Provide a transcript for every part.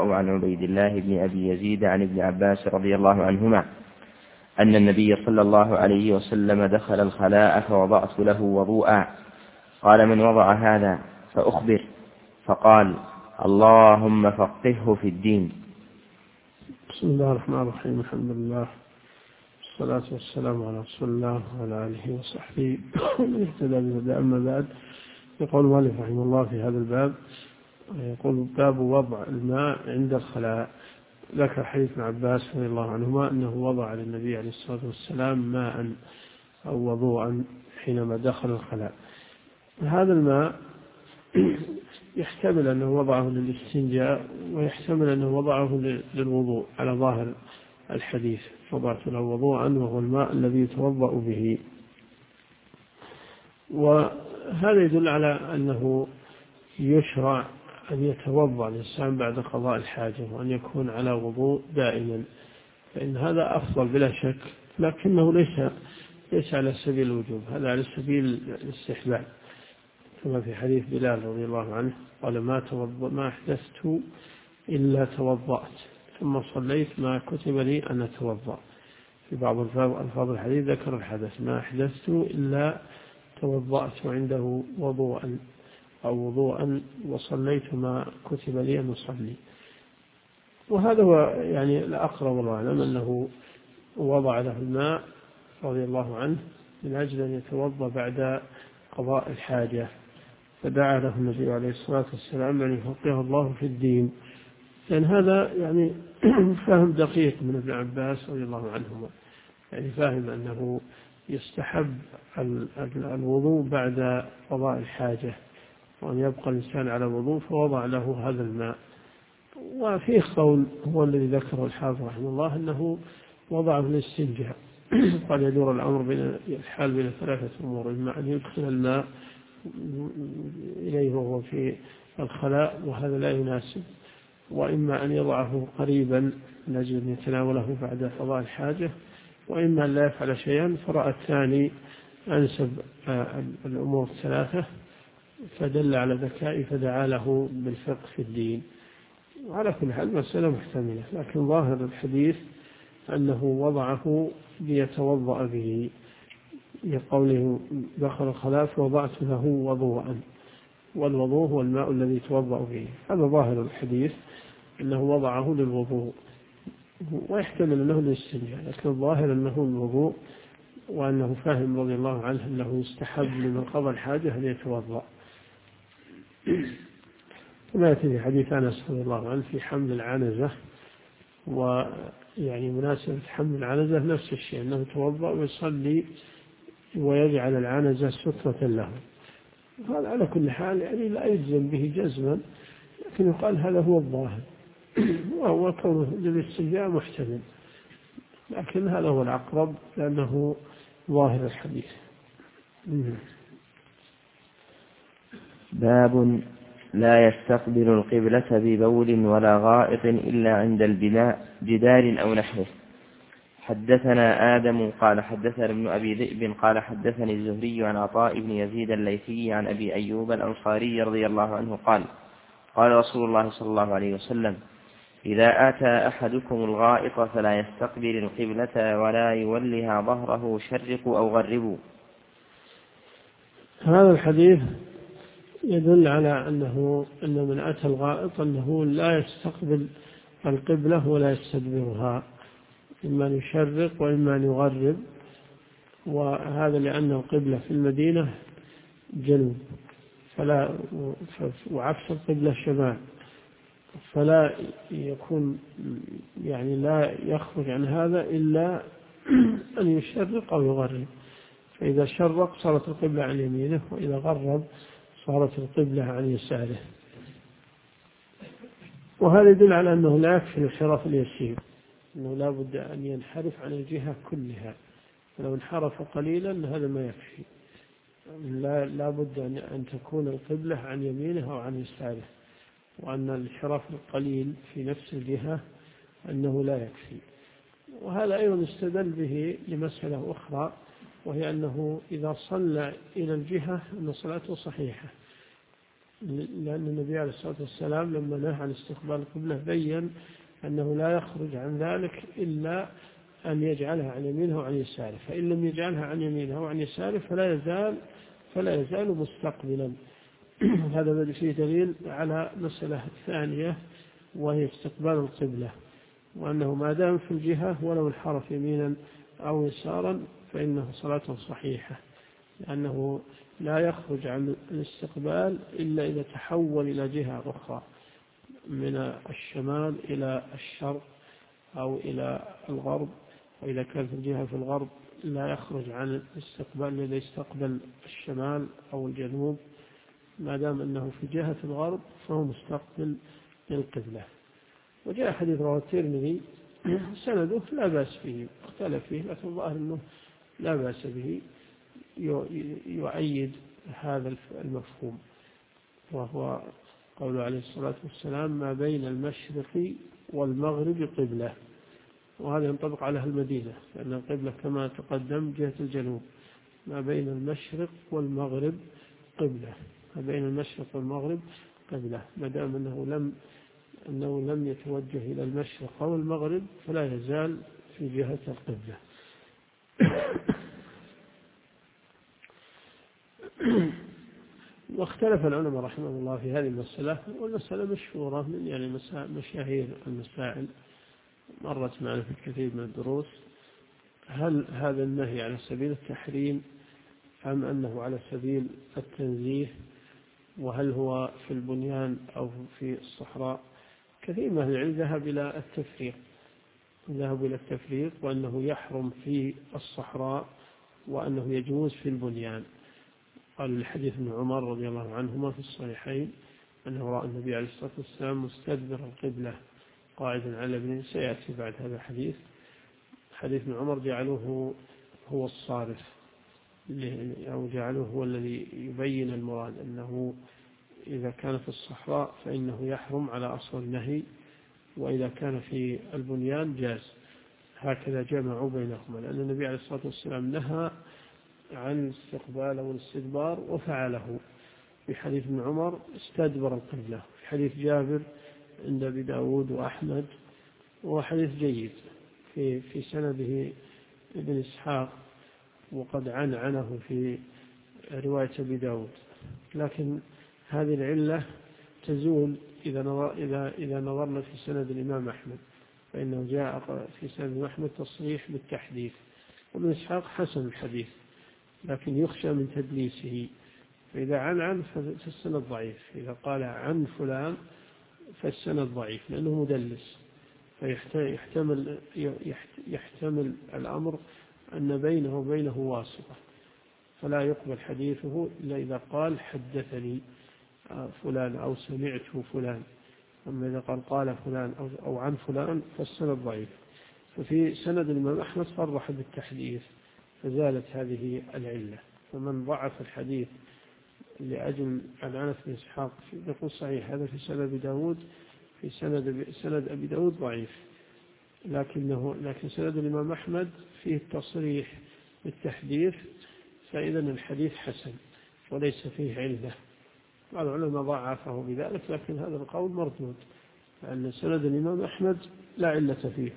الله عن عبيد الله بن أبي يزيد عن ابن عباس رضي الله عنهما أن النبي صلى الله عليه وسلم دخل الخلاء فوضعت له وضوءا، قال: من وضع هذا؟ فأخبر، فقال: اللهم فقهه في الدين. بسم الله الرحمن الرحيم. الحمد لله والصلاة والسلام على رسول الله وعلى آله وصحبه ومن اهتدى بهداه. أما بعد، يقول المؤلف رحمه الله في هذا الباب، يقول: باب وضع الماء عند الخلاء. ذكر حديث ابن عباس رضي الله عنهما أنه وضع للنبي عليه الصلاة والسلام ماء أو وضوءا حينما دخل الخلاء. هذا الماء يحتمل أنه وضعه للاستنجاء، ويحتمل أنه وضعه للوضوء على ظاهر الحديث: وضعت له وضوءا، وهو الماء الذي يتوضأ به. وهذا يدل على أنه يشرع أن يتوضأ الإنسان بعد قضاء الحاجة، وأن يكون على وضوء دائما، فإن هذا أفضل بلا شك، لكنه ليس على سبيل الوجوب، هذا على سبيل الاستحباب، كما في حديث بلال رضي الله عنه قال: ما أحدثت إلا توضأت، ثم صليت ما كتب لي أن أتوضأ. في بعض ألفاظ الحديث ذكر الحدث: ما أحدثت إلا توضأت عنده وضوءا أو وضوءا وصليت ما كتب لي أن أصلي. وهذا هو يعني الأقرب والله أعلم، أنه وضع له الماء رضي الله عنه من أجل أن يتوضأ بعد قضاء الحاجة، فدعا له النبي عليه الصلاة والسلام أن يفقهه الله في الدين. لأن هذا يعني فهم دقيق من ابن عباس رضي الله عنهما، يعني فاهم أنه يستحب الوضوء بعد قضاء الحاجة، وأن يبقى الإنسان على الوضوء، فوضع له هذا الماء. وفيه قول هو الذي ذكره الحافظ رحمه الله أنه وضعه للاستنجاء. قال: يدور الأمر بين ثلاثة أمور: إما أن يدخل الماء إليه وهو في الخلاء، وهذا لا يناسب، وإما أن يضعه قريبا من أجل أن يتناوله بعد قضاء الحاجة، وإما أن لا يفعل شيئا، فرأى الثاني أنسب الأمور الثلاثة، فدل على ذكائه فدعا له بالفقه في الدين. وعلى كل حال مسألة محتملة، لكن ظاهر الحديث أنه وضعه ليتوضأ به، لقوله: دخل الخلاء فوضعت له وضوءا، والوضوء هو الماء الذي يتوضأ به. هذا ظاهر الحديث، أنه وضعه للوضوء، ويحتمل أنه للاستنجاء، لكن الظاهر أنه الوضوء، وأنه فاهم رضي الله عنه أنه يستحب لمن قضى الحاجة أن يتوضأ، كما يأتي في حديث أنس رضي الله عنه في حمل العنزة. ويعني مناسبة حمل العنزة نفس الشيء، أنه يتوضأ ويصلي ويجعل العنزة سترة له. هذا على كل حال يعني لا يجزم به جزما، لكن يقال هذا هو الظاهر، وهو كونه للاستنجاء محتمل، لكن هذا هو الأقرب لأنه ظاهر الحديث. باب لا يستقبل القبلة ببول ولا غائط إلا عند البناء، جدار أو نحوه. حدثنا آدم قال حدثنا ابن أبي ذئب قال حدثني الزهري عن عطاء بن يزيد الليثي عن أبي أيوب الأنصاري رضي الله عنه قال: قال رسول الله صلى الله عليه وسلم: إذا أتى أحدكم الغائط فلا يستقبل القبلة ولا يولها ظهره، شرقوا أو غربوا. هذا الحديث يدل على أن من أتى الغائط أنه لا يستقبل القبلة ولا يستدبرها، إما أن يشرق وإما أن يغرب، وهذا لأن القبلة في المدينة جنوب، وعكس القبلة شمال، فلا يكون يعني لا يخرج عن هذا إلا أن يشرق أو يغرب. فإذا شرق صارت القبلة عن يمينه، وإذا غرب صارت القبلة عن يساره. وهذا يدل على أنه لا يكفي الانحراف اليسير، أنه لا بد أن ينحرف عن الجهة كلها، فلو انحرف قليلا هذا ما يكفي، لا بد أن تكون القبلة عن يمينه أو عن يساره، وأن الانحراف القليل في نفس الجهة أنه لا يكفي. وهذا أيضا استدل به لمسألة أخرى، وهي أنه إذا صلى إلى الجهة أن صلاته صحيحة، لأن النبي عليه الصلاة والسلام لما نهى عن استقبال القبلة بين أنه لا يخرج عن ذلك إلا أن يجعلها عن يمينه وعن يساره، فإن لم يجعلها عن يمينه وعن يساره فلا يزال مستقبلا. هذا فيه دليل على مسألة ثانية وهي استقبال القبلة، وأنه ما دام في الجهة ولو انحرف يمينا أو يسارا فإنه صلاة صحيحة، لأنه لا يخرج عن الاستقبال إلا إذا تحول إلى جهة أخرى من الشمال إلى الشرق أو إلى الغرب، وإذا كانت الجهة في الغرب لا يخرج عن الاستقبال إذا استقبل الشمال أو الجنوب، ما دام أنه في جهة الغرب فهو مستقبل للقبلة. وجاء حديث رواه الترمذي سنده لا بأس به، اختلف فيه لكن الظاهر أنه لا بأس به، يؤيد هذا المفهوم، وهو قوله عليه الصلاة والسلام ما بين المشرق والمغرب قبلة، وهذا ينطبق على المدينة لأن القبلة كما تقدم جهة الجنوب، ما بين المشرق والمغرب قبلة، ما بين المشرق والمغرب قبلة، ما دام أنه لم يتوجه إلى المشرق أو المغرب فلا يزال في جهة القبلة. واختلف العلماء رحمه الله في هذه المسألة، والمسألة مشهورة من يعني مشاهير المسائل مرت معنا في الكثير من الدروس، هل هذا النهي على سبيل التحريم أم أنه على سبيل التنزيه، وهل هو في البنيان أو في الصحراء؟ كثير من أهل العلم ذهبوا إلى التفريق وأنه يحرم في الصحراء وأنه يجوز في البنيان. قال الحديث ابن عمر رضي الله عنهما في الصحيحين أنه رأى النبي عليه الصلاة والسلام مستدبر القبلة قاعدا على ابنه، سيأتي بعد هذا الحديث. حديث ابن عمر جعلوه هو الصارف، أو جعلوه هو الذي يبين المراد، أنه إذا كان في الصحراء فإنه يحرم على أصل النهي، وإذا كان في البنيان جاز. هكذا جمعوا بينهما، لأن النبي عليه الصلاة والسلام نهى عن الاستقبال والاستدبار وفعله. في حديث ابن عمر استدبر القبلة، في حديث جابر عند أبي داود وأحمد، وحديث جيد في سنده ابن إسحاق، وقد عنه في رواية أبي داود، لكن هذه العلة تزول إذا نظرنا في سند الإمام أحمد، فإنه جاء في سند أحمد تصريح بالتحديث، وابن إسحاق حسن الحديث لكن يخشى من تدليسه، فإذا عن فالسند ضعيف، إذا قال عن فلان فالسند ضعيف لأنه مدلس، فيحتمل الأمر أن بينه وبينه واسطة، فلا يقبل حديثه إلا إذا قال حدثني فلان أو سمعت فلان. أما إذا قال فلان أو عن فلان فالسند ضعيف. ففي سند الإمام أحمد صرح بالتحديث فزالت هذه العلة. فمن ضعف الحديث لأجل عن بن إسحاق يقول صحيح هذا في سند أبي داود، في سند أبي داود ضعيف، لكن سند الإمام أحمد فيه التصريح بالتحديث، فإذا الحديث حسن وليس فيه علة. بعض العلماء ضعفه بذلك، لكن هذا القول مردود، لأن سند الإمام أحمد لا علة فيه.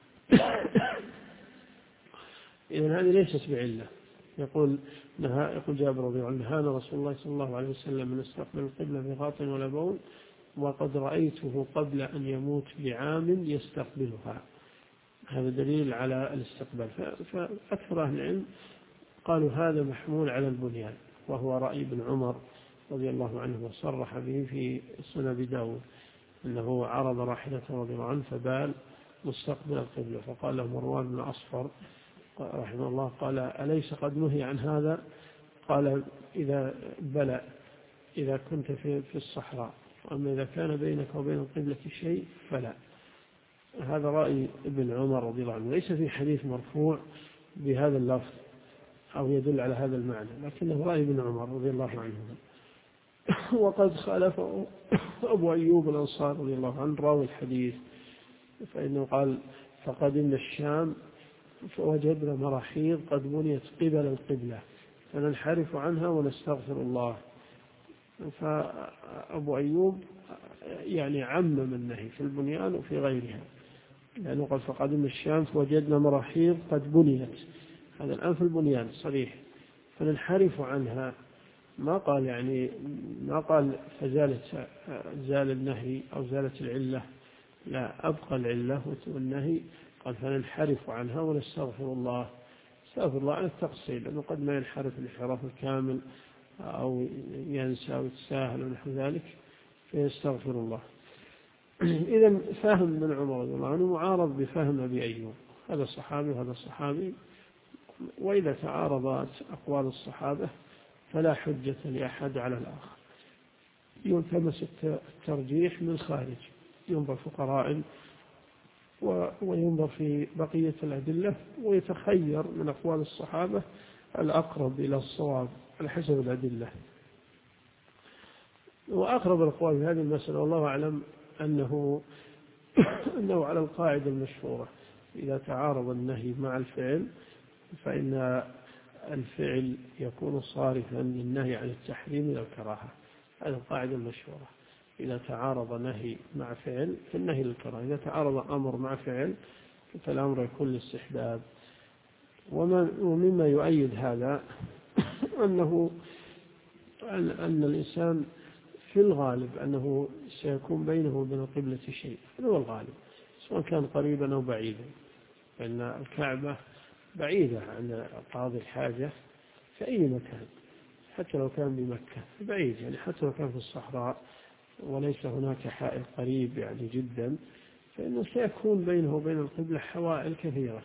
إذن هذه ليست بعلة. يقول جابر رضي الله عنه نهانا رسول الله صلى الله عليه وسلم من استقبل القبلة بغاط ولا بول، وقد رأيته قبل أن يموت بعام يستقبلها. هذا دليل على الاستقبال. فأكثر أهل العلم قالوا هذا محمول على البنيان، وهو رأي ابن عمر رضي الله عنه وصرح به في سنن أبي داود، أنه عرض راحلته رضي الله عنه فبال مستقبل القبلة، فقال له مروان بن أصفر رحمه الله قال أليس قد نهي عن هذا؟ قال إذا كنت في الصحراء، وأما إذا كان بينك وبين القبلة شيء فلا. هذا رأي ابن عمر رضي الله عنه، ليس في حديث مرفوع بهذا اللفظ أو يدل على هذا المعنى، لكنه رأي ابن عمر رضي الله عنه. وقد خالفه أبو أيوب الأنصاري رضي الله عنه راوي الحديث، فإنه قال فقدمنا الشام فوجدنا مراحيض قد بنيت قبل القبلة فننحرف عنها ونستغفر الله. فأبو أيوب يعني عمم النهي في البنيان وفي غيرها، لأنه قال فقدم الشام فوجدنا مراحيض قد بنيت، هذا الآن في البنيان صريح، فننحرف عنها. ما قال يعني ما قال زال النهي أو زالت العلة، لا، أبقى العلة والنهي، قال فننحرف عنها ونستغفر الله. استغفر الله عن التقصير، لأنه قد ما ينحرف الانحراف الكامل أو ينسى أو يتساهل ونحو ذلك، فيستغفر الله. إذا فهم من عمر رضي الله عنه معارض بفهم أبي أيوب، هذا صحابي وهذا صحابي، وإذا تعارضت أقوال الصحابة فلا حجة لأحد على الآخر، يلتمس الترجيح من خارج، ينظر في قرائن وينظر في بقية الأدلة ويتخير من أقوال الصحابة الأقرب إلى الصواب على حسب الأدلة. وأقرب الأقوال في هذه المسألة والله أعلم أنه على القاعدة المشهورة: إذا تعارض النهي مع الفعل فإن الفعل يكون صارفا للنهي عن التحريم إلى الكراهة. هذه القاعدة المشهورة: إذا تعارض نهي مع فعل فالنهي للكراهة، إذا تعارض أمر مع فعل فالأمر يكون للاستحباب. ومما يؤيد هذا أن الإنسان في الغالب أنه سيكون بينه وبين القبلة شيء، هذا هو الغالب، سواء كان قريبا أو بعيدا، لأن الكعبة بعيدة عن قاضي الحاجة في أي مكان، حتى لو كان بمكة بعيد، يعني حتى لو كان في الصحراء وليس هناك حائل قريب يعني جدا، فإنه سيكون بينه وبين القبلة حوائل كثيرة.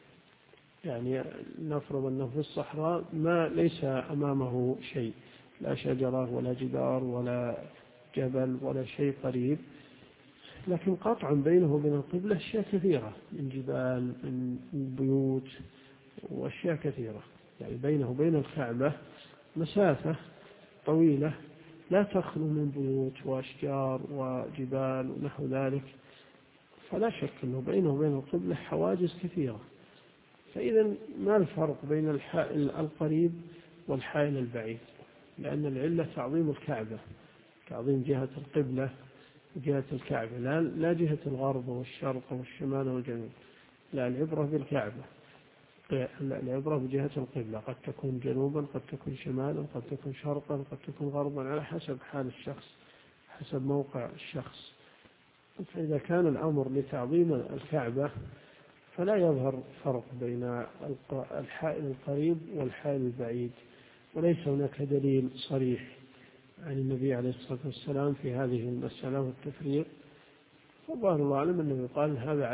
يعني نفرض أنه في الصحراء ما ليس أمامه شيء، لا شجرة ولا جدار ولا جبل ولا شيء قريب، لكن قطعا بينه وبين القبلة أشياء كثيرة من جبال من بيوت وأشياء كثيرة، يعني بينه وبين الكعبة مسافة طويلة لا تخلو من بيوت وأشجار وجبال ونحو ذلك، فلا شك أنه بينه وبين القبلة حواجز كثيرة. فإذا ما الفرق بين الحائل القريب والحائل البعيد؟ لأن العلة تعظيم الكعبة، تعظيم جهة القبلة وجهة الكعبة، لا جهة الغرب والشرق والشمال والجنوب، لا، العبرة بالكعبة، العبرة بجهة القبلة، قد تكون جنوبا قد تكون شمالا قد تكون شرقا قد تكون غربا على حسب حال الشخص، حسب موقع الشخص. فإذا كان الأمر لتعظيم الكعبة فلا يظهر فرق بين الحائل القريب والحائل البعيد، وليس هناك دليل صريح عن النبي عليه الصلاة والسلام في هذه المسألة والتفريق. فالله الله أعلم أنه يقال هذا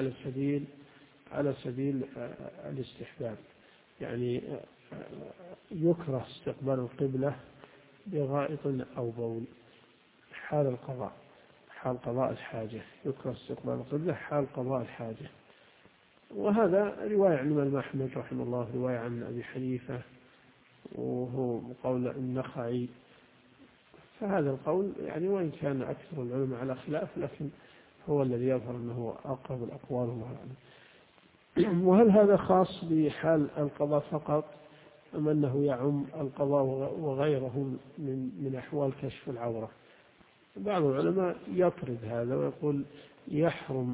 على سبيل الاستحباب، يعني يكره استقبال القبلة بغائط أو بول حال القضاء، حال قضاء الحاجة، يكره استقبال القبلة حال قضاء الحاجة. وهذا رواية عن الإمام أحمد رحمه الله، رواية عن أبي حنيفة، وهو قول النخعي. فهذا القول يعني وإن كان أكثر العلماء على خلاف، لكن هو الذي يظهر أنه أقرب الأقوال الله أعلم. وهل هذا خاص بحال القضاء فقط أم أنه يعم القضاء وغيره من أحوال كشف العورة؟ بعض العلماء يطرد هذا ويقول يحرم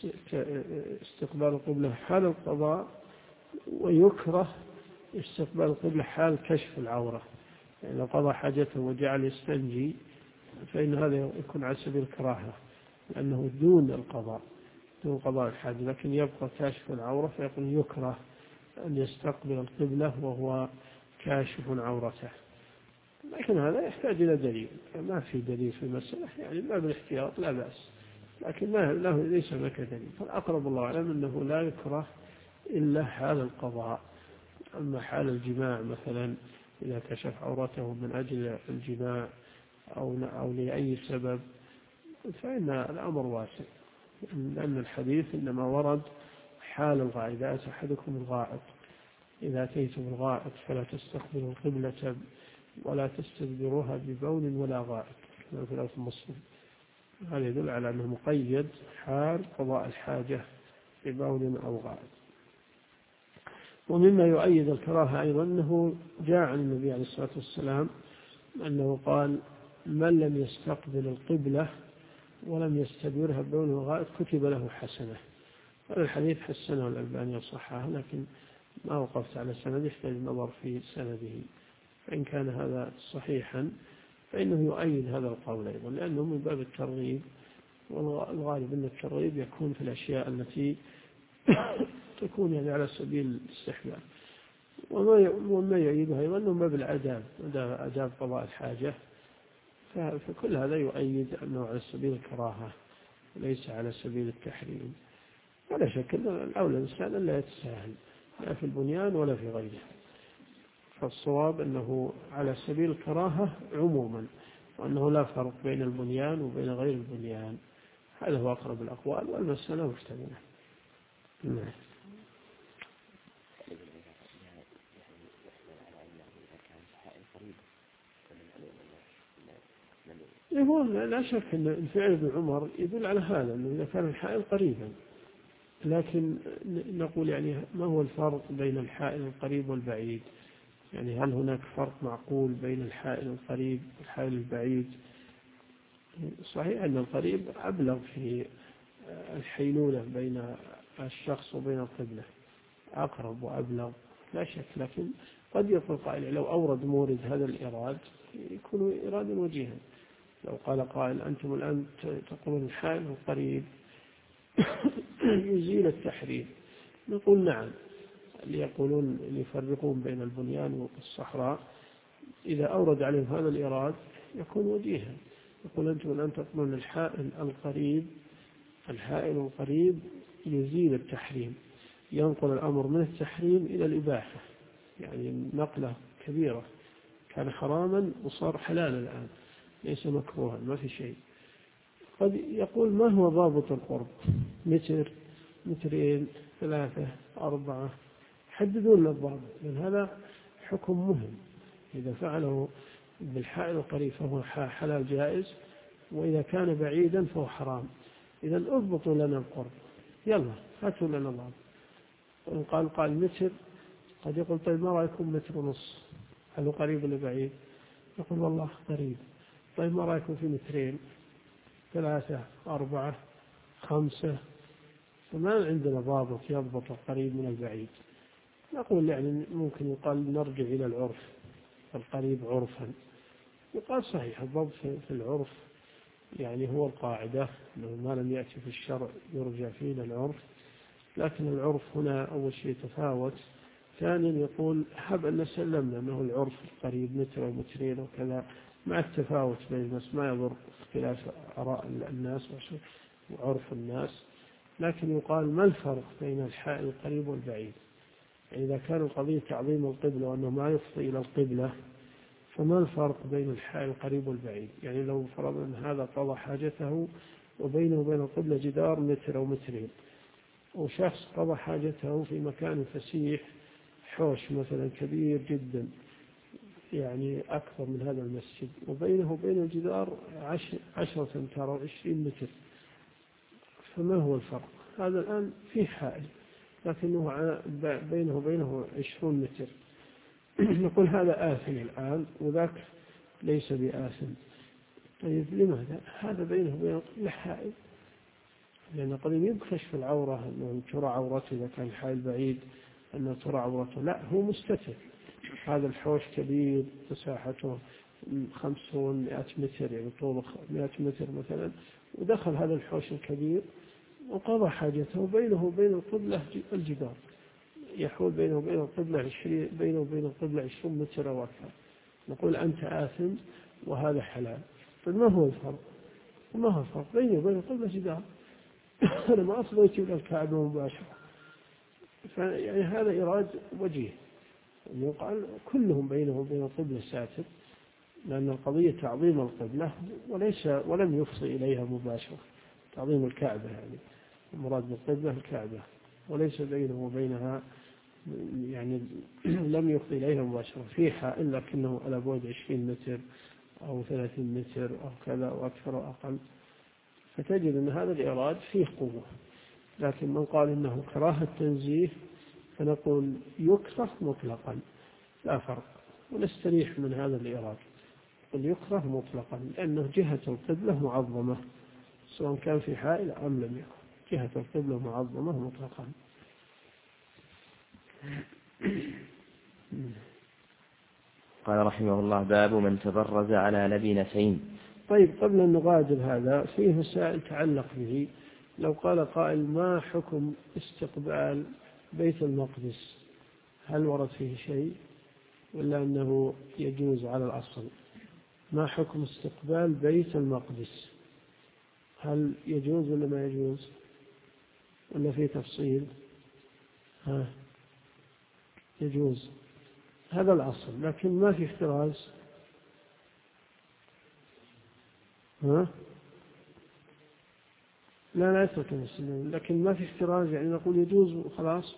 استقبال القبلة حال القضاء، ويكره استقبال القبلة حال كشف العورة، يعني لو قضى حاجته وجعل يستنجي فإن هذا يكون على سبيل الكراهة، لأنه دون القضاء، دون قضاء الحاجة، لكن يبقى كاشف العورة، فيقول يكره أن يستقبل القبلة وهو كاشف عورته. لكن هذا يحتاج إلى دليل، ما في دليل في المسألة، يعني ما بالاحتياط لا بأس، لكن ليس هناك دليل. فالأقرب الله أعلم أنه لا يكره إلا حال القضاء. أما حال الجماع مثلا إذا كشف عورته من أجل الجماع أو لأي سبب فإن الأمر واسع، لأن الحديث إنما ورد حال الغائط: إذا أتى أحدكم الغائط، إذا أتيتم الغائط فلا تستقبلوا القبلة ولا تستدبروها ببول ولا غائط، كما في لفظ مسلم. هذا يدل على أنه مقيد حال قضاء الحاجة ببول أو غائط. ومما يؤيد الكراهة أيضا أنه جاء عن النبي عليه الصلاة والسلام أنه قال: من لم يستقبل القبلة ولم يستدبرها ببول وغائط كتب له حسنة. هذا الحديث حسنه الألباني وصححه، لكن ما وقفت على سند، يحتاج النظر في سنده. فإن كان هذا صحيحا فإنه يؤيد هذا القول أيضا، لأنه من باب الترغيب، والغالب أن الترغيب يكون في الأشياء التي تكون يعني على سبيل الاستحباب. وما يؤيدها أيضا أنه باب الآداب، آداب قضاء الحاجة، فكل هذا يؤيد أنه على سبيل الكراهة وليس على سبيل التحريم. ولا شك أن الأولى الإنسان لا يتساهل لا في البنيان ولا في غيره، فالصواب أنه على سبيل الكراهة عموما، وأنه لا فرق بين البنيان وبين غير البنيان. هذا هو أقرب الأقوال، والمسألة مشتبهة. نعم. هو لا شك أن فعل ابن عمر يدل على هذا، أنه إذا كان الحائل قريبا. لكن نقول يعني ما هو الفرق بين الحائل القريب والبعيد؟ يعني هل هناك فرق معقول بين الحائل القريب والحائل البعيد؟ صحيح أن القريب أبلغ في الحيلولة بين الشخص وبين القبلة، أقرب وأبلغ لا شك، لكن قد يقول قائل لو أورد مورد هذا الإراد يكون إرادا وجيها. لو قال قائل أنتم الآن تقولون الحائل القريب يزيل التحريم، نقول نعم. اللي يقولون اللي يفرقون بين البنيان والصحراء إذا أورد عليهم هذا الإراد يكون وجيها. يقول أنتم الآن تقولون الحائل القريب يزيل التحريم، ينقل الأمر من التحريم إلى الإباحة، يعني نقلة كبيرة، كان حراما وصار حلالا الآن، ليس مكروها، ما في شيء. قد يقول ما هو ضابط القرب؟ متر، مترين، 3، 4، حددوا لنا الضابط، لأن هذا حكم مهم. إذا فعله بالحائل القريب فهو حلال جائز، وإذا كان بعيدا فهو حرام. إذا اضبطوا لنا القرب، يلا هاتوا لنا الضابط. وإن قال متر، قد يقول طيب ما رأيكم 1.5 متر، هل هو قريب ولا بعيد؟ يقول والله قريب. طيب ما رأيكم في 2 متر، 3، 4، 5؟ فما عندنا ضابط يضبط القريب من البعيد. نقول يعني ممكن يقال نرجع إلى العرف، القريب عرفا. يقال صحيح الضبط في العرف يعني هو القاعدة، أنه ما لم يأتي في الشرع يرجع فيه إلى العرف. لكن العرف هنا أول شيء تفاوت. ثانيا يقول حب أن سلمنا أنه العرف القريب 1 أو 2 وكذا، مع التفاوت بين الناس ما يضر اختلاف آراء الناس وعرف الناس. لكن يقال ما الفرق بين الحائل القريب والبعيد؟ يعني إذا كان القضية تعظيم القبلة وأنه ما يفضي إلى القبلة، فما الفرق بين الحائل القريب والبعيد؟ يعني لو فرضنا أن هذا قضى حاجته وبينه وبين القبلة جدار 1 أو 2 متر، وشخص قضى حاجته في مكان فسيح، حوش مثلا كبير جدا، يعني أكثر من هذا المسجد، وبينه وبين الجدار 10 أمتار أو 20 متر، فما هو الفرق؟ هذا الآن فيه حائل لكنه بينه وبينه 20 متر. نقول هذا آثم الآن وذاك ليس بآثم. طيب لماذا؟ هذا بينه وبينه حائل، لأن قد يكشف العورة، أنه ترى عورته إذا كان الحائل بعيد، أنه ترى عورته، لا هو مستتر. هذا الحوش كبير مساحته 500 متر، يعني طوله 100 متر مثلا، ودخل هذا الحوش الكبير وقضى حاجته بينه وبين القبلة الجدار، يحول بينه وبين القبلة 20 متر أو أكثر. نقول أنت آثم وهذا حلال. فما هو الفرق؟ ما هو الفرق بينه وبين القبلة جدار؟ أنا ما أفضيت إلى الكعبة مباشرة. فيعني هذا إراد وجيه، يقال كلهم بينه وبين القبلة ساتر، لأن القضية تعظيم القبلة ولم يفضي إليها مباشرة. تعظيم الكعبة يعني المراد بالقبلة الكعبة، وليس بينه وبينها يعني لم يفضي إليها مباشرة في حائل، لكنه على بعد 20 متر أو 30 متر أو كذا أو أكثر أو أقل. فتجد أن هذا الإراد فيه قوة. لكن من قال إنه كراهة تنزيه فنقول يكره مطلقا لا فرق، ونستريح من هذا الإراد. نقول يكره مطلقا، لأنه جهة القبلة معظمة سواء كان في حائل أم لم يكن، جهة القبلة معظمة مطلقا. قال رحمه الله: باب من تبرز على لبنتين. طيب، قبل أن نغادر هذا فيه مسائل تعلق به. لو قال قائل: ما حكم استقبال بيت المقدس؟ هل ورد فيه شيء ولا أنه يجوز على الأصل؟ ما حكم استقبال بيت المقدس؟ هل يجوز ولا ما يجوز ولا فيه تفصيل؟ يجوز، هذا الأصل، لكن ما في احتراز. لا يترك المسلمين، لكن ما في احتراز، يعني نقول يجوز وخلاص.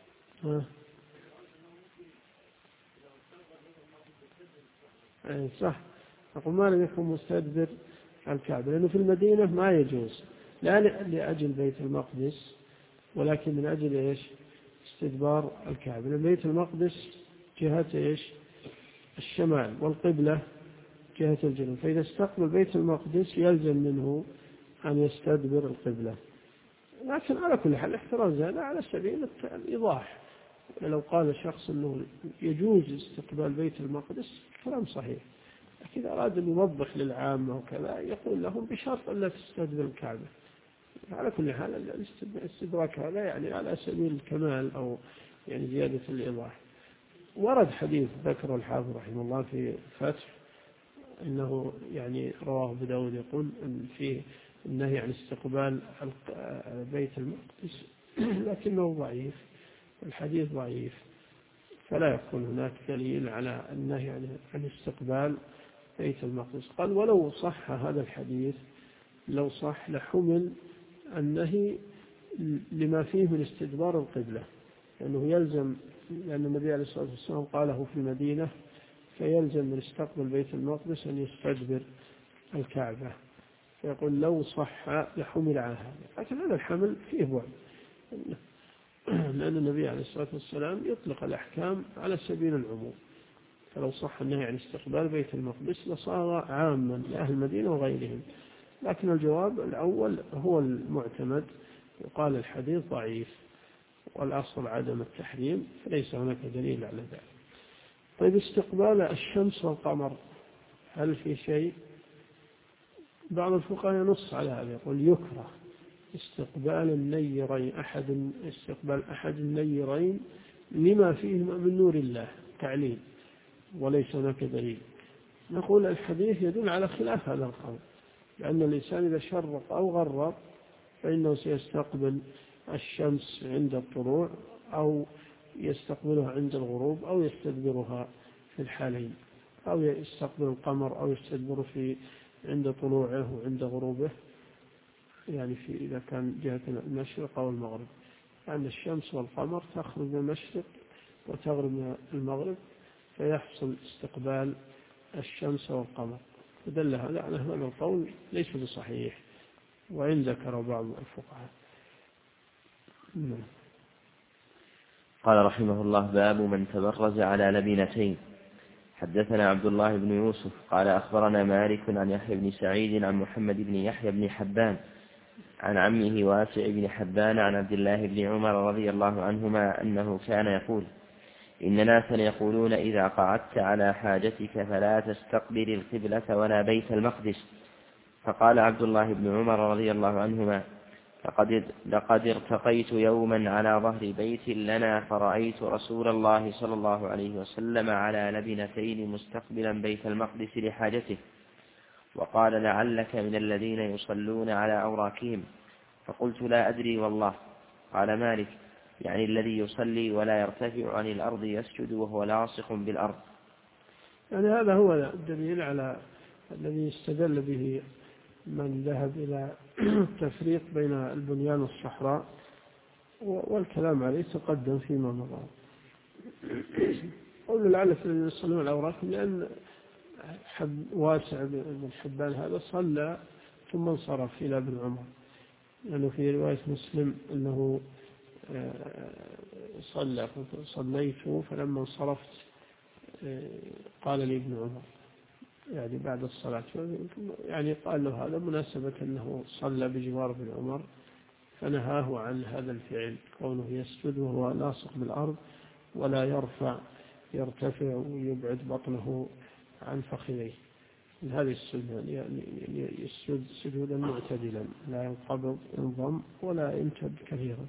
صح، نقول ما لم يكن مستدبر الكعبة، لأنه في المدينة ما يجوز، لا لأجل بيت المقدس ولكن من أجل إيش؟ استدبار الكعبة، لأن بيت المقدس جهة إيش؟ الشمال، والقبلة جهة الجنوب، فإذا استقبل بيت المقدس يلزم منه أن يستدبر القبلة. لكن على كل حال احتراز هذا على سبيل الإيضاح. لو قال شخص أنه يجوز استقبال بيت المقدس كلام صحيح، لكن إذا أراد أن يوضح للعامة وكذا يقول لهم بشرط أن لا تستدبر الكعبة. على كل حال الاستدراك هذا يعني على سبيل الكمال أو يعني زيادة الإيضاح. ورد حديث ذكره الحافظ رحمه الله في فتح أنه يعني رواه أبو داود يقول أن فيه النهي عن استقبال بيت المقدس لكنه ضعيف، الحديث ضعيف، فلا يكون هناك دليل على النهي عن استقبال بيت المقدس. قال: ولو صح هذا الحديث، لو صح لحمل النهي لما فيه من استدبار القبلة، لأنه يلزم، لأن النبي عليه الصلاة والسلام قاله في المدينة، فيلزم من استقبل بيت المقدس أن يستدبر الكعبة، فيقول لو صح لحمل على هذا. لكن هذا الحمل فيه بعد، لأن النبي عليه الصلاة والسلام يطلق الأحكام على سبيل العموم، فلو صح النهي عن استقبال بيت المقدس لصار عاما لأهل المدينة وغيرهم. لكن الجواب الأول هو المعتمد، وقال الحديث ضعيف والأصل عدم التحريم، فليس هناك دليل على ذلك. طيب، استقبال الشمس والقمر هل في شيء؟ بعض الفقهاء ينص على هذا، يقول يكره استقبال النيرين، استقبال أحد النيرين لما فيهما من نور الله تعليل، وليس هناك دليل. نقول الحديث يدل على خلاف هذا القول، لأن الإنسان إذا شرق أو غرب فإنه سيستقبل الشمس عند الطلوع أو يستقبلها عند الغروب أو يستدبرها في الحالين، أو يستقبل القمر أو يستدبره عند طلوعه وعند غروبه، يعني إذا كان جهة المشرق أو المغرب، لأن الشمس والقمر تخرج من المشرق وتغرب من المغرب، فيحصل استقبال الشمس والقمر. فدل هذا على هذا القول ليس بصحيح، وإن ذكر بعض الفقهاء. قال رحمه الله: باب من تبرز على لبنتين. حدثنا عبد الله بن يوسف قال أخبرنا مالك عن يحيى بن سعيد عن محمد بن يحيى بن حبان عن عمه واسع بن حبان عن عبد الله بن عمر رضي الله عنهما أنه كان يقول: إن ناسا يقولون إذا قعدت على حاجتك فلا تستقبل القبلة ولا بيت المقدس. فقال عبد الله بن عمر رضي الله عنهما: لقد ارتقيت يوما على ظهر بيت لنا فرأيت رسول الله صلى الله عليه وسلم على لبنتين مستقبلا بيت المقدس لحاجته، وقال: لعلك من الذين يصلون على أوراكهم. فقلت: لا أدري والله. قال مالك: يعني الذي يصلي ولا يرتفع عن الأرض يسجد وهو لاصق بالأرض. يعني هذا هو الدليل على الذي استدل به من ذهب إلى التفريق بين البنيان والصحراء، والكلام عليه تقدم فيما مضى. قول لعلك الذين يصلون على أوراقهم، لأن واسع بن حبان هذا صلى ثم انصرف إلى ابن عمر، لأنه في رواية مسلم أنه صليت فلما انصرفت قال لي ابن عمر. يعني بعد الصلاة، يعني قال له هذا مناسبة أنه صلى بجوار ابن عمر فنهاه عن هذا الفعل، كونه يسجد وهو لاصق بالأرض ولا يرتفع ويبعد بطنه عن فخذيه. هذه السنة يعني يسجد سجودا معتدلا، لا ينقبض انضم ولا يمتد كثيرا.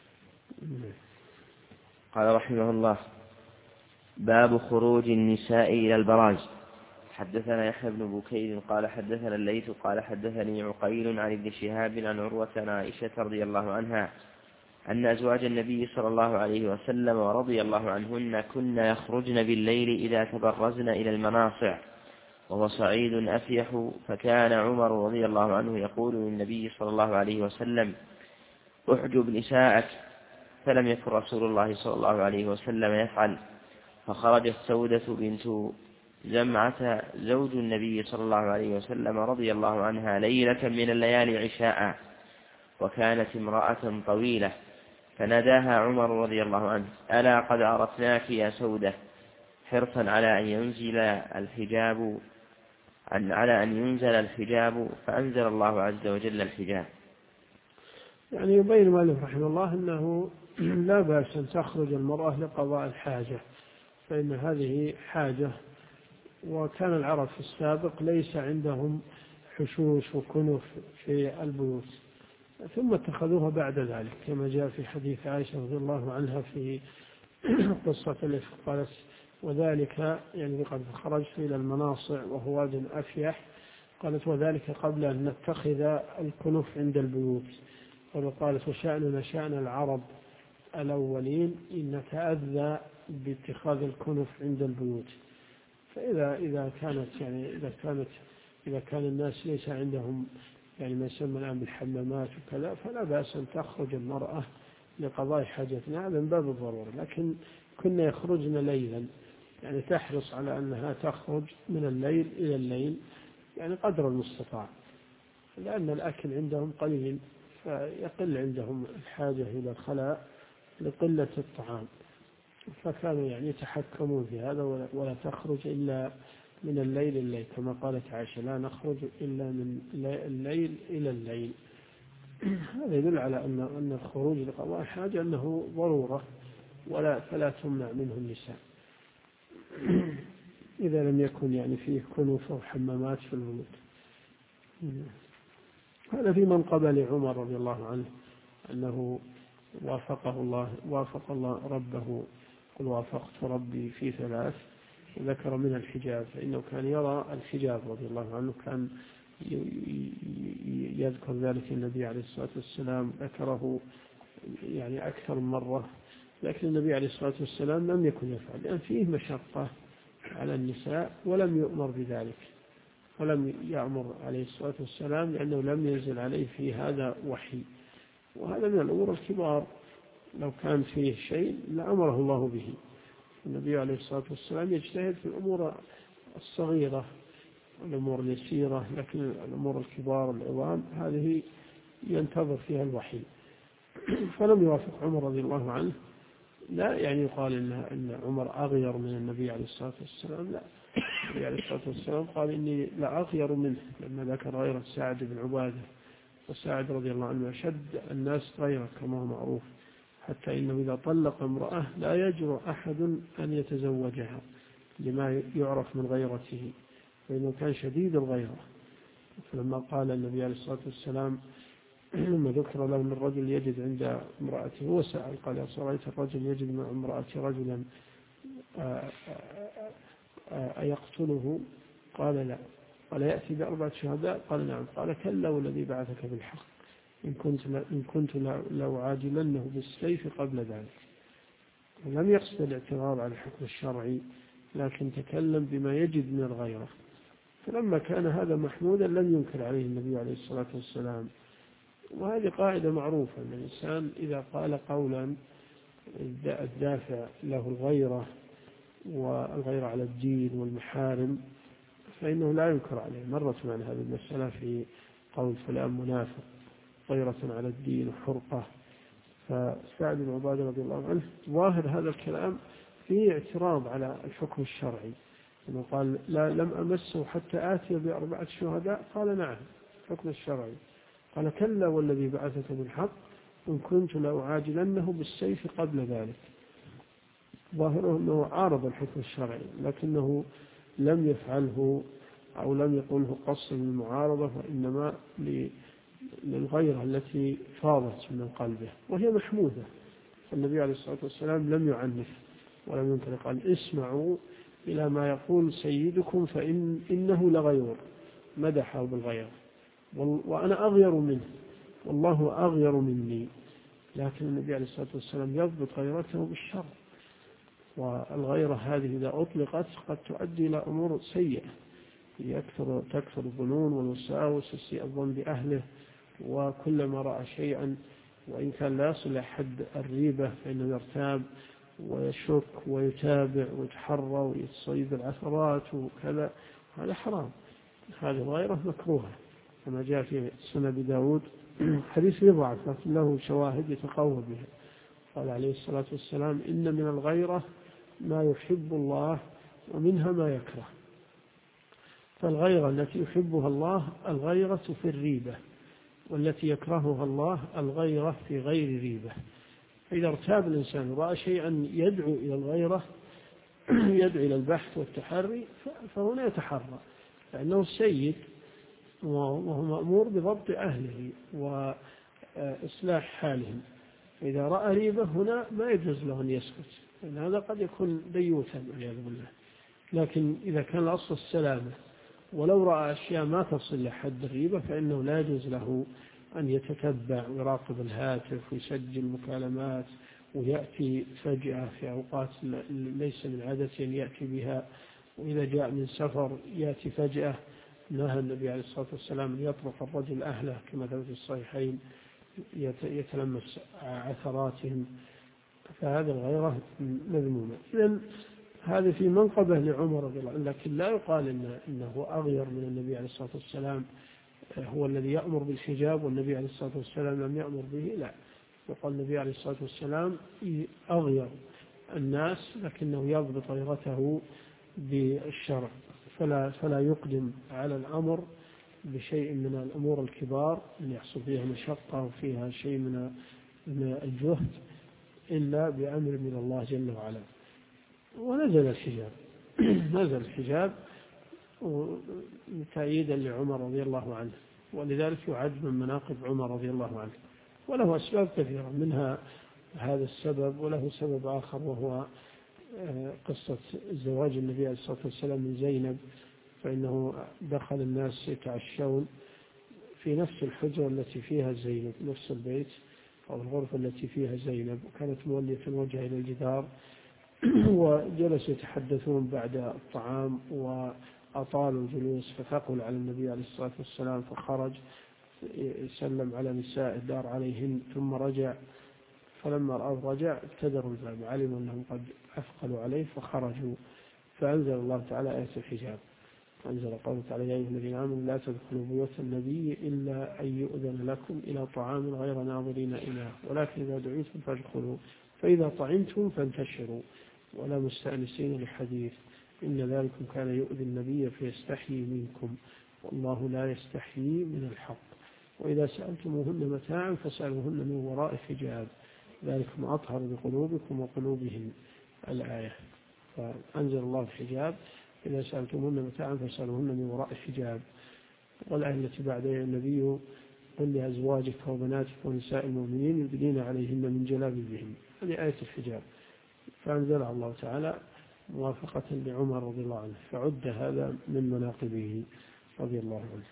قال رحمه الله: باب خروج النساء إلى البراج. حدثنا يحيى بن بكير قال حدثنا الليث قال حدثني عقيل عن ابن شهاب عن عروة عن عائشة رضي الله عنها أن أزواج النبي صلى الله عليه وسلم ورضي الله عنهن كن يخرجن بالليل إذا تبرزن إلى المناصع وهو صعيد أفيح، فكان عمر رضي الله عنه يقول للنبي صلى الله عليه وسلم: احجب نساءك، فلم يكن رسول الله صلى الله عليه وسلم يفعل. فخرجت سودة بنت زمعة زوج النبي صلى الله عليه وسلم رضي الله عنها ليلة من الليالي عشاء، وكانت امرأة طويلة، فناداها عمر رضي الله عنه: ألا قد عرفناك يا سودة، حرصا على أن ينزل الحجاب، فأنزل الله عز وجل الحجاب. يعني يبين مالك رحمه الله أنه لا بأس أن تخرج المرأة لقضاء الحاجة، فإن هذه حاجة. وكان العرب في السابق ليس عندهم حشوش وكنف في البيوت، ثم اتخذوها بعد ذلك كما جاء في حديث عائشة رضي الله عنها في قصة الإفك، قالت: وذلك يعني قد خرجت إلى المناصع وهو واد أفيح، قالت: وذلك قبل أن نتخذ الكنف عند البيوت. قالت: وشأننا شأن العرب الأولين إن نتأذى باتخاذ الكنف عند البيوت. فإذا كان الناس ليس عندهم يعني ما يسمى الآن بالحمامات وكذا، فلا بأس أن تخرج المرأة لقضاء حاجتنا، هذا من باب الضرورة. لكن كنا يخرجن ليلا، يعني تحرص على أنها تخرج من الليل إلى الليل، يعني قدر المستطاع، لأن الأكل عندهم قليل، فيقل عندهم الحاجة إلى الخلاء لقلة الطعام، فكانوا يعني يتحكمون في هذا، ولا تخرج إلا من الليل الليل، كما قالت عائشة: لا نخرج إلا من الليل إلى الليل. هذا يدل على أن الخروج لقضاء حاجة أنه ضرورة، فلا تمنع منه النساء إذا لم يكن يعني فيه كنوف أو حمامات في البيوت. هذا في منقبة لعمر رضي الله عنه أنه وافق الله ربه، قل وافقت ربي في 3، وذكر من الحجاب، فإنه كان يرى الحجاب رضي الله عنه، كان يذكر ذلك النبي عليه الصلاة والسلام، ذكره يعني أكثر من مرة، لكن النبي عليه الصلاة والسلام لم يكن يفعل، لأن فيه مشقة على النساء ولم يؤمر بذلك، ولم يأمر عليه الصلاة والسلام لأنه لم ينزل عليه في هذا وحي، وهذا من الأمور الكبار، لو كان فيه شيء لأمره الله به. النبي عليه الصلاة والسلام يجتهد في الأمور الصغيرة والأمور اليسيرة، لكن الأمور الكبار العظام هذه ينتظر فيها الوحي. فلم يوافق عمر رضي الله عنه، لا يعني يقال إن عمر أغير من النبي عليه الصلاة والسلام، لا، النبي عليه الصلاة والسلام قال: إني لا أغير منه، لما ذكر غير سعد بن عبادة، وسعد رضي الله عنه أشد الناس غيره كما هو معروف، حتى إنه إذا طلق امرأة لا يجرؤ أحد أن يتزوجها لما يعرف من غيرته، فإنه كان شديد الغيرة. فلما قال النبي عليه الصلاة والسلام لما ذكر له أن الرجل يجد عند امرأته، هو سأل قال: أصرأيت الرجل يجد مع امرأته رجلا أيقتله؟ قال: لا. قال: يأتي ب4 شهداء؟ قال: نعم. قال: كلا والذي بعثك بالحق إن كنت لو عاجلنه بالسيف قبل ذلك. لم يقصد الاعتراض على الحكم الشرعي، لكن تكلم بما يجد من الغيرة. فلما كان هذا محمودا لم ينكر عليه النبي عليه الصلاة والسلام. وهذه قاعدة معروفة، أن الإنسان إذا قال قولا الدافع له الغيرة والغيرة على الدين والمحارم فإنه لا ينكر عليه. مرت معنا هذه المسألة في قول فلان منافق، غيرة على الدين وحرقة. فسعد بن عبادة رضي الله عنه ظاهر هذا الكلام فيه اعتراض على الحكم الشرعي، إنه قال لا لم أمسه حتى آتي ب4 شهداء، قال نعم حكم الشرعي. قال كلا والذي بعثك بالحق إن كنت لأعاجلنه بالسيف قبل ذلك. ظاهره أنه عارض الحكم الشرعي، لكنه لم يفعله أو لم يقله قصد المعارضة، وإنما للغيرة التي فاضت من قلبه وهي محمودة. فالنبي عليه الصلاة والسلام لم يعنف ولم ينكر، قال اسمعوا إلى ما يقول سيدكم فإنه لغير، مدحه بالغير، وأنا أغير منه والله أغير مني. لكن النبي عليه الصلاة والسلام يضبط غيرته بالشر، والغيرة هذه إذا أطلقت قد تؤدي إلى أمور سيئة، تكثر الظنون والوساوس وسيء الظن بأهله، وكلما رأى شيئا وإن كان لا يصل لحد الريبة فإنه يرتاب ويشك ويتابع ويتحرى ويصيب العثرات وكذا. هذا حرام، هذه غيره مكروهة كما جاء في سنة أبي داود حديث يضعف لكن له شواهد يتقوى بها. قال عليه الصلاة والسلام إن من الغيرة ما يحب الله ومنها ما يكره. فالغيرة التي يحبها الله الغيرة في الريبة، والتي يكرهها الله الغيرة في غير ريبة. فإذا ارتاب الإنسان ورأى شيئا يدعو إلى الغيرة يدعو إلى البحث والتحري فهنا يتحرى، لأنه السيد وهو مأمور بضبط أهله وإصلاح حالهم. فإذا رأى ريبة هنا ما يجوز له أن يسكت، لأن هذا قد يكون ديوثا والعياذ بالله. لكن إذا كان الأصل السلامة ولو رأى أشياء ما تصل لحد الريبة فإنه لا يجوز له أن يتتبع ويراقب الهاتف ويسجل مكالمات ويأتي فجأة في أوقات ليس من عادته أن يأتي بها. وإذا جاء من سفر يأتي فجأة. نهى النبي عليه الصلاة والسلام أن يطرق الرجل أهله كما ثبت في الصحيحين يتلمس عثراتهم، فهذا الغيرة مذمومة. إذن هذا في منقبة لعمر رضي الله عنه، لكن لا يقال إنه أغير من النبي عليه الصلاة والسلام، هو الذي يأمر بالحجاب والنبي عليه الصلاة والسلام لم يأمر به. لا، يقال النبي عليه الصلاة والسلام أغير الناس لكنه يضبط غيرته بالشرع، فلا يقدم على الأمر بشيء من الأمور الكبار اللي يحصل فيها مشقة وفيها شيء من الجهد إلا بأمر من الله جل وعلا. ونزل الحجاب نزل الحجاب تأييدا لعمر رضي الله عنه، ولذلك يعد من مناقب عمر رضي الله عنه. وله أسباب كثيرة، منها هذا السبب، وله سبب آخر وهو قصة زواج النبي عليه الصلاة والسلام من زينب، فإنه دخل الناس يتعشون في نفس الحجرة التي فيها زينب، نفس البيت أو الغرفة التي فيها زينب، وكانت مولية الوجه إلى الجدار، وجلسوا يتحدثون بعد الطعام وأطالوا الجلوس، فثقل على النبي عليه الصلاة والسلام فخرج يسلم على نساء دار عليهن ثم رجع. فلما رأوا رجع ابتدروا الباب، علموا أنهم قد أثقلوا عليه فخرجوا. فأنزل الله تعالى آية الحجاب، أنزل قوله تعالى يا أيها الذين آمنوا لا تدخلوا بيوت النبي إلا أن يؤذن لكم إلى طعام غير ناظرين إناه ولكن إذا دعيتم فادخلوا فإذا طعمتم فانتشروا ولا مستأنسين لحديث إن ذلكم كان يؤذي النبي فيستحيي منكم والله لا يستحيي من الحق وإذا سألتموهن متاعا فاسألوهن من وراء حجاب ذلكم أطهر بقلوبكم وقلوبهم الآية. فأنزل الله الحجاب إذا سألتموهن متاعا فاسألوهن من وراء حجاب. والآية التي بعدها النبي قل لأزواجك وبناتك ونساء المؤمنين يدنين عليهن من جلابيبهن، هذه آية الحجاب، فأنزلها الله تعالى موافقة لعمر رضي الله عنه، فعد هذا من مناقبه رضي الله عنه.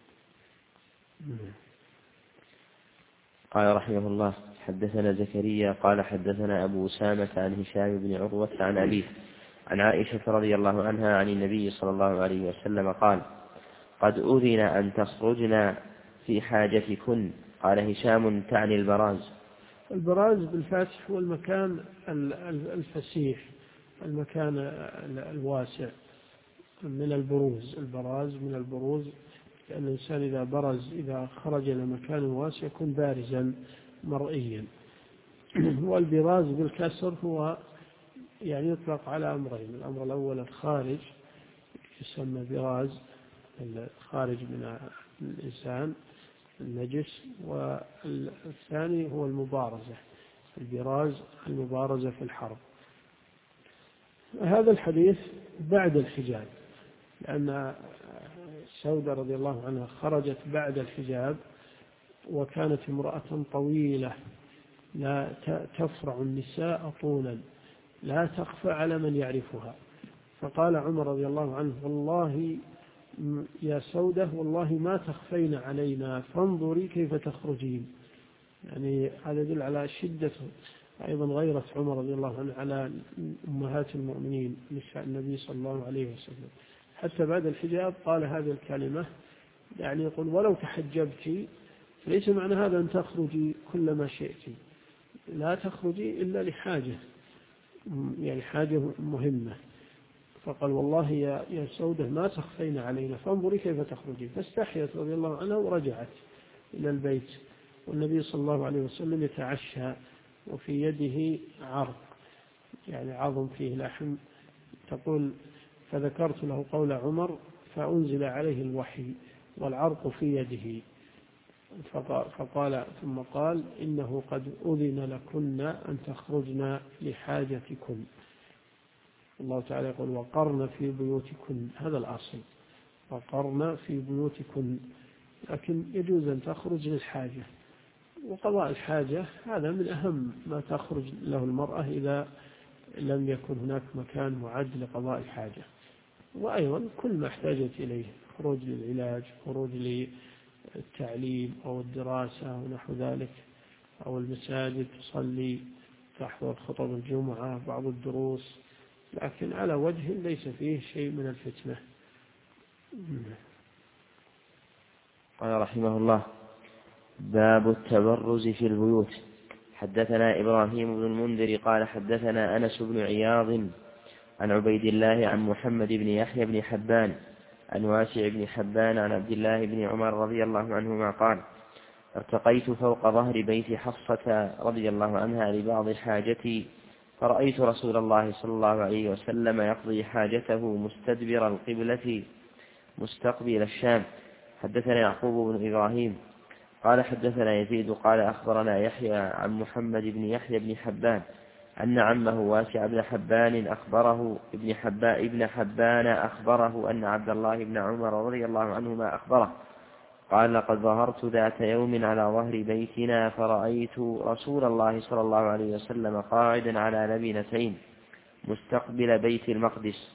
قال رحمه الله حدثنا زكريا قال حدثنا أبو أسامة عن هشام بن عروة عن أبيه عن عائشة رضي الله عنها عن النبي صلى الله عليه وسلم قال قد أذن أن تخرجنا في حاجتكن. قال هشام تعني البراز. البراز بالفتح هو المكان الفسيح، المكان الواسع من البروز. البراز من البروز، لأن الإنسان إذا برز إذا خرج إلى مكان واسع يكون بارزا مرئيا. والبراز بالكسر هو يعني يطلق على أمرين، الأمر الأول الخارج يسمى براز الخارج من الإنسان النجس، والثاني هو المبارزة، البراز المبارزة في الحرب. هذا الحديث بعد الحجاب، لأن سودة رضي الله عنها خرجت بعد الحجاب، وكانت امرأة طويلة لا تفرع النساء طولا، لا تخفى على من يعرفها. فقال عمر رضي الله عنه: والله يا سودة، والله ما تخفين علينا، فانظري كيف تخرجين. يعني هذا يدل على شدة أيضا غيرة عمر رضي الله عنه على أمهات المؤمنين نساء النبي صلى الله عليه وسلم. حتى بعد الحجاب قال هذه الكلمة، يعني يقول: ولو تحجبت ليس معنى هذا أن تخرجي كل ما شئت، لا تخرجي إلا لحاجة، يعني حاجة مهمة. فقال: والله يا سودة ما تخفين علينا، فانظري كيف تخرجين. فاستحيت رضي الله عنها ورجعت إلى البيت، والنبي صلى الله عليه وسلم يتعشى وفي يده عرق، يعني عظم فيه لحم. تقول: فذكرت له قول عمر فأنزل عليه الوحي والعرق في يده، فقال ثم قال: إنه قد أذن لكن أن تخرجن لحاجتكن. الله تعالى يقول: وقرن في بيوتكن، هذا الأصل، وقرن في بيوتكن، لكن يجوز أن تخرج للحاجة، وقضاء الحاجة هذا من أهم ما تخرج له المرأة إذا لم يكن هناك مكان معد لقضاء الحاجة. وأيضا كل ما احتاجت إليه، خروج للعلاج، خروج للتعليم أو الدراسة ونحو ذلك، أو المساجد تصلي، تحضر خطب الجمعة، بعض الدروس، لكن على وجه ليس فيه شيء من الفتنة. قال رحمه الله: باب التبرز في البيوت. حدثنا إبراهيم بن المنذر قال حدثنا أنس بن عياض عن عبيد الله عن محمد بن يحيى بن حبان عن واسع بن حبان عن عبد الله بن عمر رضي الله عنهما قال: ارتقيت فوق ظهر بيت حفصة رضي الله عنها لبعض حاجتي، فرأيت رسول الله صلى الله عليه وسلم يقضي حاجته مستدبر القبلة مستقبل الشام. حدثنا يعقوب بن إبراهيم قال حدثنا يزيد قال أخبرنا يحيى عن محمد بن يحيى بن حبان أن عمه واسع بن حبان أخبره ابن حبان أخبره أن عبد الله بن عمر رضي الله عنهما أخبره قال: لقد ظهرت ذات يوم على ظهر بيتنا فرأيت رسول الله صلى الله عليه وسلم قاعدا على لبنتين مستقبل بيت المقدس.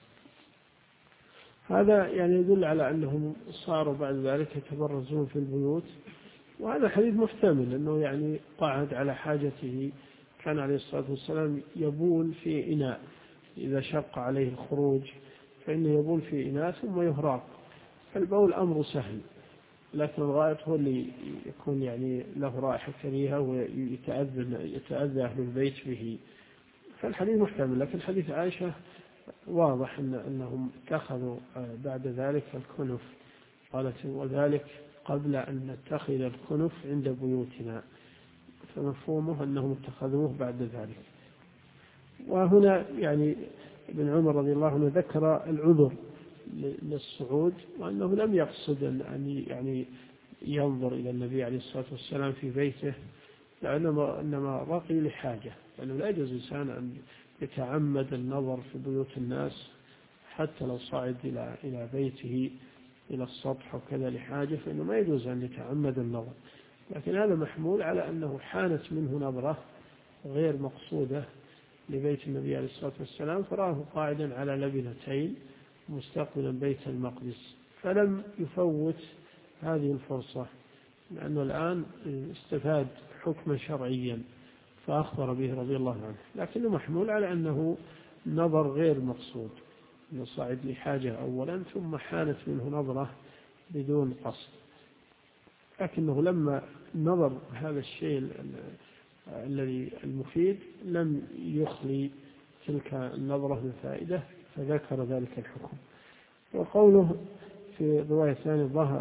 هذا يعني يدل على أنهم صاروا بعد ذلك يتبرزون في البيوت، وهذا حديث محتمل، أنه يعني قاعد على حاجته. كان عليه الصلاة والسلام يبول في إناء، إذا شق عليه الخروج فإنه يبول في إناء ثم يهراق. فالبول أمر سهل، لكن الغائط هو اللي يكون يعني له رائحة كريهة ويتأذى أهل البيت به. فالحديث محتمل، لكن حديث عائشة واضح أنهم اتخذوا بعد ذلك الكنف، قالت: وذلك قبل أن نتخذ الكنف عند بيوتنا، فمفهومه أنهم اتخذوه بعد ذلك. وهنا يعني ابن عمر رضي الله عنه ذكر العذر للصعود، وأنه لم يقصد أن يعني ينظر إلى النبي عليه الصلاة والسلام في بيته، إنما رقي لحاجة، لأنه لا يجوز الإنسان أن يتعمد النظر في بيوت الناس حتى لو صعد إلى بيته إلى السطح وكذا لحاجة، فإنه ما يجوز أن يتعمد النظر. لكن هذا محمول على أنه حانت منه نظرة غير مقصودة لبيت النبي عليه الصلاة والسلام، فراه قاعدا على لبنتين مستقبلا بيت المقدس، فلم يفوت هذه الفرصة، لأنه الآن استفاد حكما شرعيا فأخبر به رضي الله عنه، لكنه محمول على أنه نظر غير مقصود، أنه صعد لحاجة أولا ثم حانت منه نظرة بدون قصد. لكنه لما نظر هذا الشيء الذي المفيد لم يخلي تلك النظرة من فائدة، فذكر ذلك الحكم. وقوله في رواية ثانية: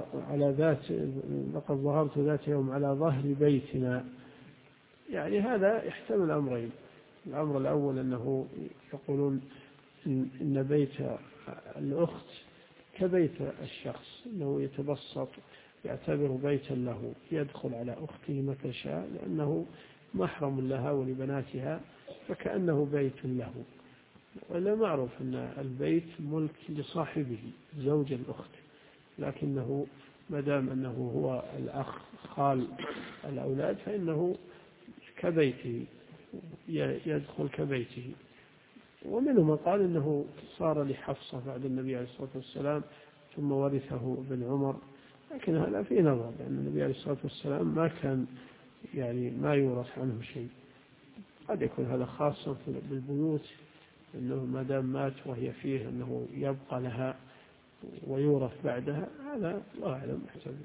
لقد ظهرت ذات يوم على ظهر بيتنا، يعني هذا يحتمل أمرين. الأمر الأول أنه يقولون إن بيت الأخت كبيت الشخص، أنه يتبسط يعتبر بيتا له، يدخل على أخته متى شاء لأنه محرم لها ولبناتها، فكأنه بيت له. ولا معروف أن البيت ملك لصاحبه زوج الأخت، لكنه مدام أنه هو الأخ خال الأولاد فإنه كبيته، يدخل كبيته. ومنهم من قال إنه صار لحفصة بعد النبي عليه الصلاة والسلام ثم ورثه ابن عمر، لكن هذا في نظر، لأن النبي عليه الصلاة والسلام ما كان ما يورث عنه شيء. قد يكون هذا خاصا بالبيوت، أنه ما دام مات وهي فيه أنه يبقى لها ويورث بعدها، هذا الله أعلم محتمل.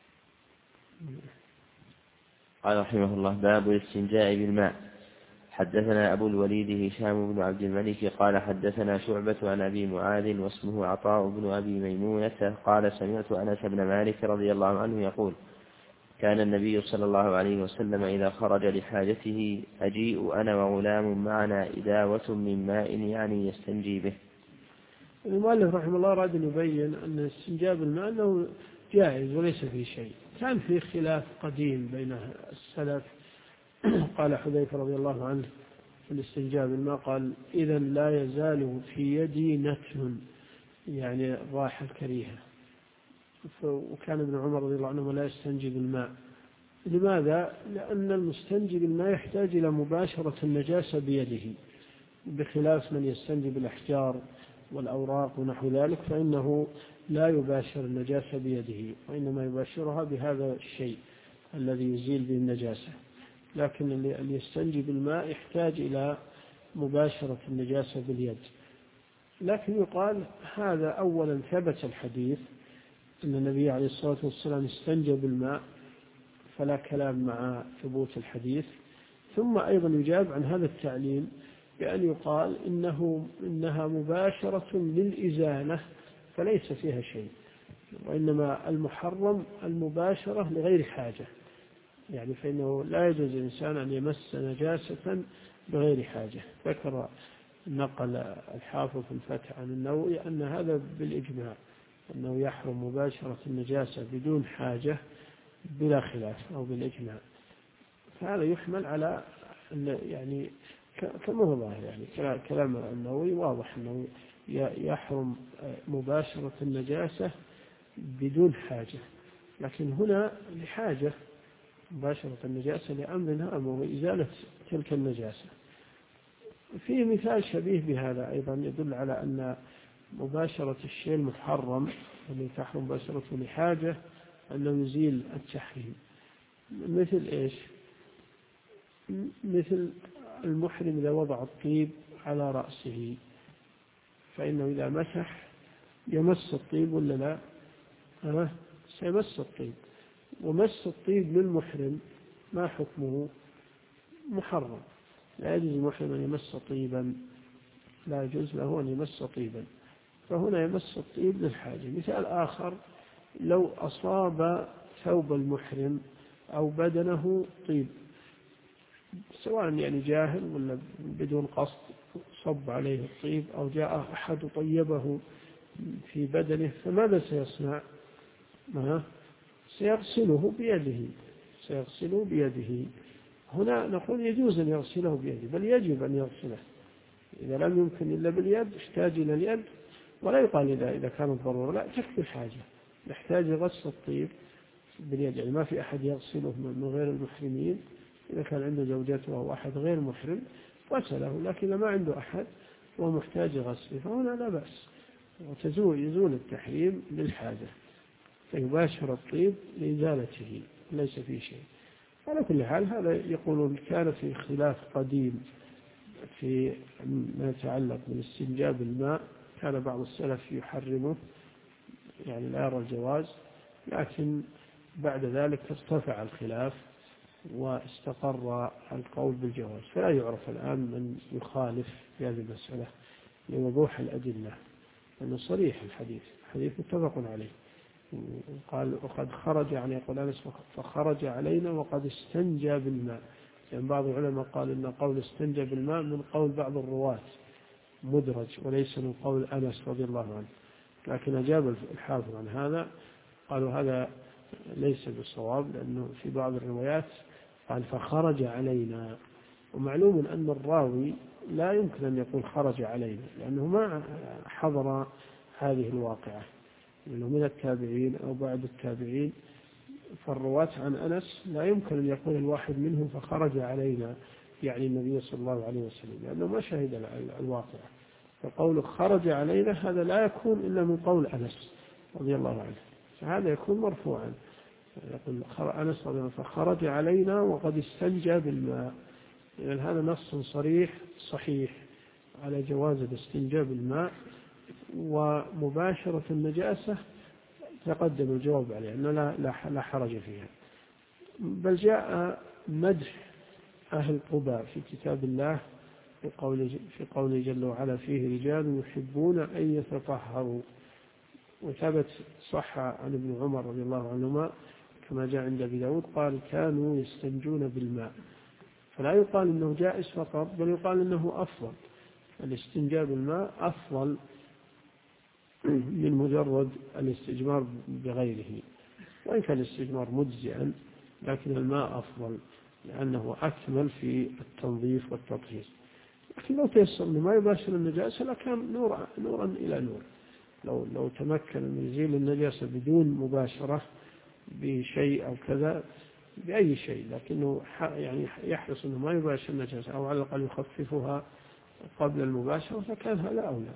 قال رحمه الله: باب الاستنجاء بالماء. حدثنا أبو الوليد هشام بن عبد الملك قال حدثنا شعبة عن أبي معاذ واسمه عطاء بن أبي ميمونة قال سمعت أنس بن مالك رضي الله عنه يقول: كان النبي صلى الله عليه وسلم إذا خرج لحاجته أجيء أنا وغلام معنا إداوة من ماء يستنجي به. المؤلف رحمه الله أراد أن يبين أن الاستنجاء بالماء أنه جائز وليس فيه شيء. كان فيه خلاف قديم بين السلف. قال حذيفة رضي الله عنه في الاستنجاء بالماء قال: إذا لا يزال في يدي نتن، الراحة الكريهة. وكان ابن عمر رضي الله عنه لا يستنجي بالماء. لماذا؟ لأن المستنجي بالماء يحتاج إلى مباشرة النجاسة بيده، بخلاف من يستنجي بالأحجار والأوراق ونحو ذلك، فإنه لا يباشر النجاسة بيده، وإنما يباشرها بهذا الشيء الذي يزيل به النجاسة. لكن اللي يستنجي بالماء يحتاج إلى مباشرة النجاسة باليد. لكن يقال هذا أولا ثبت الحديث أن النبي عليه الصلاة والسلام استنجى بالماء، فلا كلام مع ثبوت الحديث. ثم أيضا يجاب عن هذا التعليم بأن يقال إنها مباشرة للإزالة فليس فيها شيء، وإنما المحرم المباشرة لغير حاجة. فإنه لا يجوز الإنسان أن يمس نجاسة بغير حاجة. ذكر نقل الحافظ في الفتح عن النووي أن هذا بالإجماع، أنه يحرم مباشرة النجاسة بدون حاجة بلا خلاف أو بالإجماع. فهذا يحمل على أن كما هو ظاهر، كلام النووي واضح أنه يحرم مباشرة النجاسة بدون حاجة، لكن هنا لحاجة مباشرة النجاسة لأمر هام وهو إزالة تلك النجاسة. في مثال شبيه بهذا أيضا يدل على أن مباشرة الشيء المحرم الذي تحرم مباشرته لحاجة أنه يزيل التحريم. مثل إيش؟ مثل المحرم إذا وضع الطيب على رأسه، فإنه إذا مسح يمس الطيب ولا لا؟ سيمس الطيب. ومس الطيب للمحرم ما حكمه؟ محرم. لا يجوز المحرم أن يمس طيبا، لا يجوز له أن يمس طيبا، فهنا يمس الطيب للحاجة. مثال آخر: لو أصاب ثوب المحرم أو بدنه طيب، سواء جاهل ولا بدون قصد صب عليه الطيب، أو جاء أحد طيبه في بدنه، فماذا سيصنع؟ سيغسله بيده. هنا نقول يجوز أن يغسله بيده، بل يجب أن يغسله. إذا لم يمكن إلا باليد احتاج إلى اليد، ولا يقال إذا كانت ضرورة، لا، تكفي الحاجة. يحتاج غسل الطيب باليد، ما في أحد يغسله من غير المحرمين. إذا كان عنده زوجته أو أحد غير محرم غسله، لكن إذا ما عنده أحد ومحتاج غسله فهنا لا بأس، يزول التحريم للحاجة، فيباشر الطيب لإزالته، ليس فيه شيء. على كل حال هذا يقولون كان في خلاف قديم في ما يتعلق بالاستنجاء بالماء. كان بعض السلف يحرمه، لا يرى الجواز، لكن بعد ذلك ارتفع الخلاف واستقر القول بالجواز. فلا يعرف الآن من يخالف في هذه المسألة لوضوح الأدلة، لأنه صريح الحديث متفق عليه. قال: وقد خرج، يقول أنس: فخرج علينا وقد استنجى بالماء. بعض العلماء قال إن قول استنجى بالماء من قول بعض الرواة، مدرج وليس من قول أنس رضي الله عنه، لكن أجاب الحافظ عن هذا، قالوا هذا ليس بالصواب، لأنه في بعض الروايات قال فخرج علينا، ومعلوم أن الراوي لا يمكن أن يقول خرج علينا لأنه ما حضر هذه الواقعة، لأنه من التابعين أو بعد التابعين، فالرواة عن أنس لا يمكن أن يقول الواحد منهم فخرج علينا يعني النبي صلى الله عليه وسلم، لأنه ما شهد الواقعة. فقول خرج علينا هذا لا يكون إلا من قول أنس رضي الله عنه، فهذا يكون مرفوعا، يقول أنس رضي الله عنه فخرج علينا وقد استنجى بالماء، لأن هذا نص صريح صحيح على جواز الاستنجاء بالماء، ومباشرة النجاسة تقدم الجواب عليه أنه لا حرج فيها. بل جاء مدح أهل قباء في كتاب الله في قوله جل وعلا فيه رجال يحبون أن يتطهروا، وثبت صح عن ابن عمر رضي الله عنهما كما جاء عند أبي داود قال كانوا يستنجون بالماء، فلا يقال إنه جائز فقط، بل يقال إنه أفضل، الاستنجاء بالماء أفضل من مجرد الاستجمار بغيره، وإن كان الاستجمار مجزئا لكن الماء أفضل لأنه أكمل في التنظيف والتطهير. لكن لو تيسر أنه ما يباشر النجاسة لكان نورا إلى نور، لو تمكن من يزيل النجاسة بدون مباشرة بشيء أو كذا بأي شيء، لكنه يعني يحرص أنه ما يباشر النجاسة أو على الأقل يخففها قبل المباشرة، فكان هذا أولى.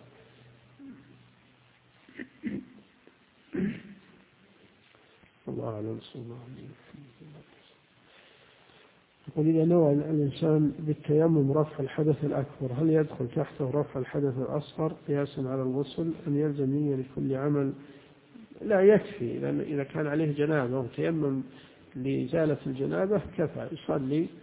الله أعلم. صلى الله عليه وسلم. يقول إذا نوى الإنسان بالتيمم رفع الحدث الأكبر هل يدخل تحته رفع الحدث الأصغر قياسا على الغسل أم يلزم نية لكل عمل؟ لا يكفي، لأن إذا كان عليه جنابة وتيمم لإزالة الجنابة كفى، يصلي